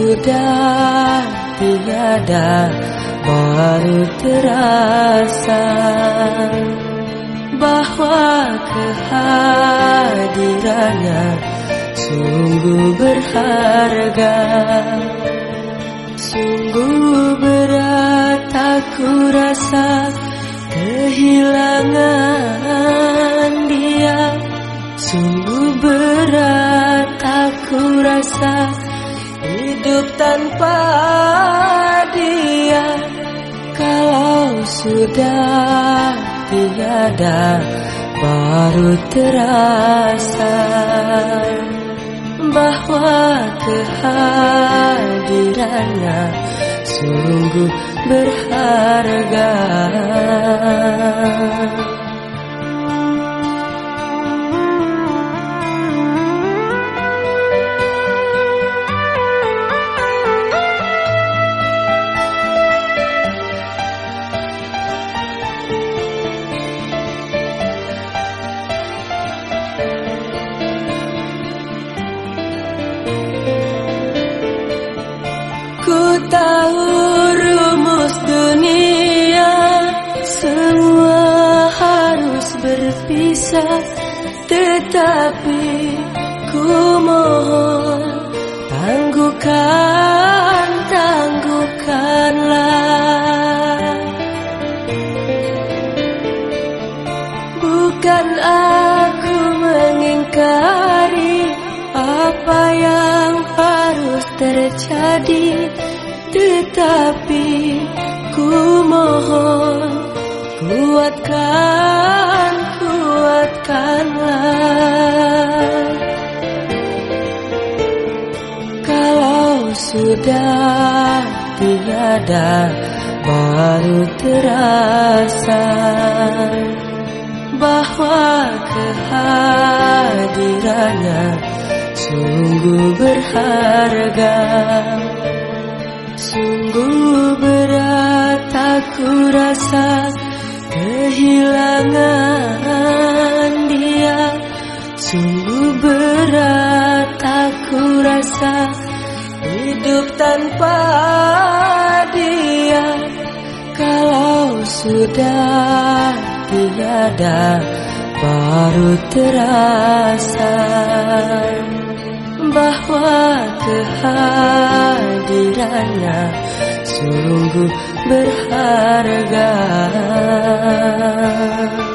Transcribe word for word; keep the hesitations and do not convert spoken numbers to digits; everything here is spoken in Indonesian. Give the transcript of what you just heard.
sudah tiada, baru terasa bahwa kehadirannya sungguh berharga. Sungguh berat aku rasa kehilangan dia. Sungguh berat aku rasa hidup tanpa dia. Kalau sudah tiada, baru terasa bahwa kehadirannya sungguh berharga. Ku tahu rumus dunia, semua harus berpisah, tetapi ku mohon tangguhkan, tangguhkanlah. Bukan aku mengingkari apa yang harus terjadi, tetapi ku mohon kuatkan, kuatkanlah. Kalau sudah tiada, baru terasa bahwa kehadirannya sungguh berharga. Sungguh berat aku rasa kehilangan dia. Sungguh berat aku rasa hidup tanpa dia. Kalau sudah tiada, baru terasa bahwa kehadirannya sungguh berharga.